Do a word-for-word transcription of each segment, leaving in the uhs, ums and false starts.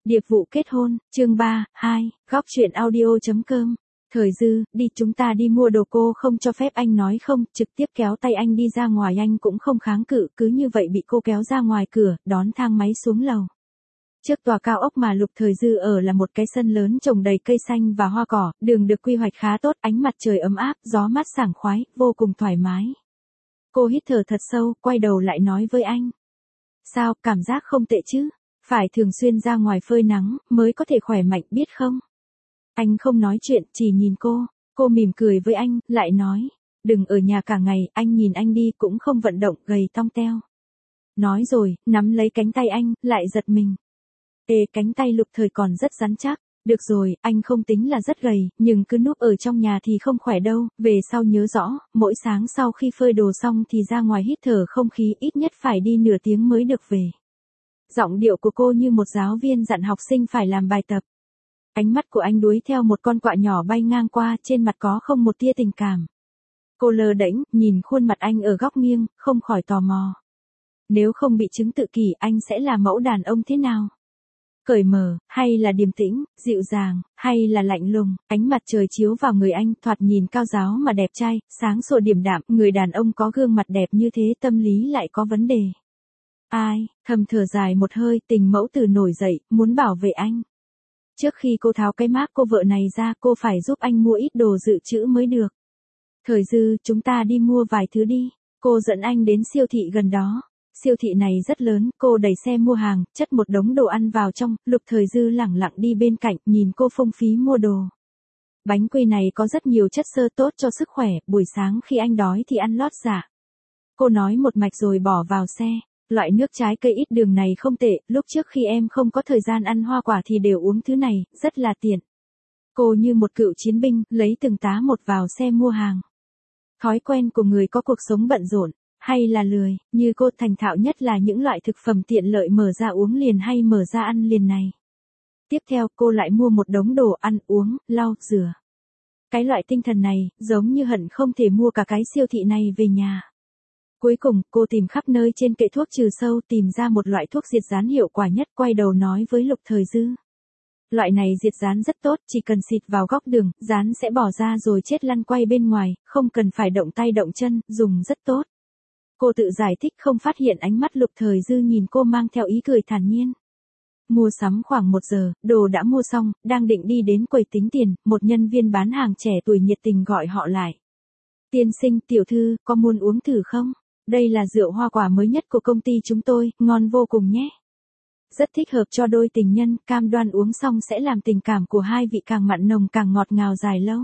Điệp vụ kết hôn, chương ba, hai, góc chuyện audio.com. Thời Dư, đi chúng ta đi mua đồ. Cô không cho phép anh nói không, trực tiếp kéo tay anh đi ra ngoài. Anh cũng không kháng cự, cứ như vậy bị cô kéo ra ngoài cửa, đón thang máy xuống lầu. Trước tòa cao ốc mà Lục Thời Dư ở là một cái sân lớn trồng đầy cây xanh và hoa cỏ, đường được quy hoạch khá tốt, ánh mặt trời ấm áp, gió mát sảng khoái, vô cùng thoải mái. Cô hít thở thật sâu, quay đầu lại nói với anh. Sao, cảm giác không tệ chứ? Phải thường xuyên ra ngoài phơi nắng, mới có thể khỏe mạnh biết không? Anh không nói chuyện, chỉ nhìn cô. Cô mỉm cười với anh, lại nói. Đừng ở nhà cả ngày, anh nhìn anh đi cũng không vận động, gầy tong teo. Nói rồi, nắm lấy cánh tay anh, lại giật mình. Ê, cánh tay Lục Thời còn rất rắn chắc. Được rồi, anh không tính là rất gầy, nhưng cứ núp ở trong nhà thì không khỏe đâu. Về sau nhớ rõ, mỗi sáng sau khi phơi đồ xong thì ra ngoài hít thở không khí, ít nhất phải đi nửa tiếng mới được về. Giọng điệu của cô như một giáo viên dặn học sinh phải làm bài tập. Ánh mắt của anh đuối theo một con quạ nhỏ bay ngang qua, trên mặt có không một tia tình cảm. Cô lơ đễnh, nhìn khuôn mặt anh ở góc nghiêng, không khỏi tò mò. Nếu không bị chứng tự kỷ, anh sẽ là mẫu đàn ông thế nào? Cởi mở, hay là điềm tĩnh, dịu dàng, hay là lạnh lùng? Ánh mặt trời chiếu vào người anh, thoạt nhìn cao giáo mà đẹp trai, sáng sủa điềm đạm. Người đàn ông có gương mặt đẹp như thế, tâm lý lại có vấn đề. Ai, thầm thở dài một hơi, tình mẫu tử nổi dậy, muốn bảo vệ anh. Trước khi cô tháo cái mác cô vợ này ra, cô phải giúp anh mua ít đồ dự trữ mới được. Thời Dư, chúng ta đi mua vài thứ đi. Cô dẫn anh đến siêu thị gần đó. Siêu thị này rất lớn, cô đẩy xe mua hàng, chất một đống đồ ăn vào trong. Lục Thời Dư lẳng lặng đi bên cạnh, nhìn cô phung phí mua đồ. Bánh quy này có rất nhiều chất xơ tốt cho sức khỏe, buổi sáng khi anh đói thì ăn lót dạ. Cô nói một mạch rồi bỏ vào xe. Loại nước trái cây ít đường này không tệ, lúc trước khi em không có thời gian ăn hoa quả thì đều uống thứ này, rất là tiện. Cô như một cựu chiến binh, lấy từng tá một vào xe mua hàng. Thói quen của người có cuộc sống bận rộn, hay là lười, như cô thành thạo nhất là những loại thực phẩm tiện lợi mở ra uống liền hay mở ra ăn liền này. Tiếp theo cô lại mua một đống đồ ăn uống, lau, rửa. Cái loại tinh thần này, giống như hận không thể mua cả cái siêu thị này về nhà. Cuối cùng, cô tìm khắp nơi trên kệ thuốc trừ sâu, tìm ra một loại thuốc diệt dán hiệu quả nhất, quay đầu nói với Lục Thời Dư. Loại này diệt dán rất tốt, chỉ cần xịt vào góc đường, dán sẽ bỏ ra rồi chết lăn quay bên ngoài, không cần phải động tay động chân, dùng rất tốt. Cô tự giải thích không phát hiện ánh mắt Lục Thời Dư nhìn cô mang theo ý cười thản nhiên. Mua sắm khoảng một giờ, đồ đã mua xong, đang định đi đến quầy tính tiền, một nhân viên bán hàng trẻ tuổi nhiệt tình gọi họ lại. Tiên sinh, tiểu thư, có muốn uống thử không? Đây là rượu hoa quả mới nhất của công ty chúng tôi, ngon vô cùng nhé. Rất thích hợp cho đôi tình nhân, cam đoan uống xong sẽ làm tình cảm của hai vị càng mặn nồng càng ngọt ngào dài lâu.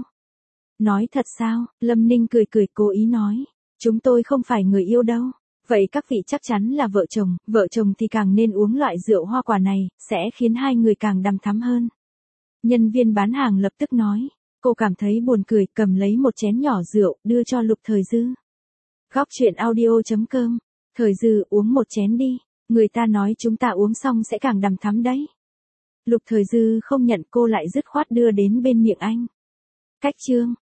Nói thật sao? Lâm Ninh cười cười cố ý nói. Chúng tôi không phải người yêu đâu. Vậy các vị chắc chắn là vợ chồng, vợ chồng thì càng nên uống loại rượu hoa quả này, sẽ khiến hai người càng đằm thắm hơn. Nhân viên bán hàng lập tức nói. Cô cảm thấy buồn cười, cầm lấy một chén nhỏ rượu, đưa cho Lục Thời Dư. Góc chuyện audio.com. Thời Dư, uống một chén đi. Người ta nói chúng ta uống xong sẽ càng đằm thắm đấy. Lục Thời Dư không nhận, cô lại dứt khoát đưa đến bên miệng anh. Cách chương.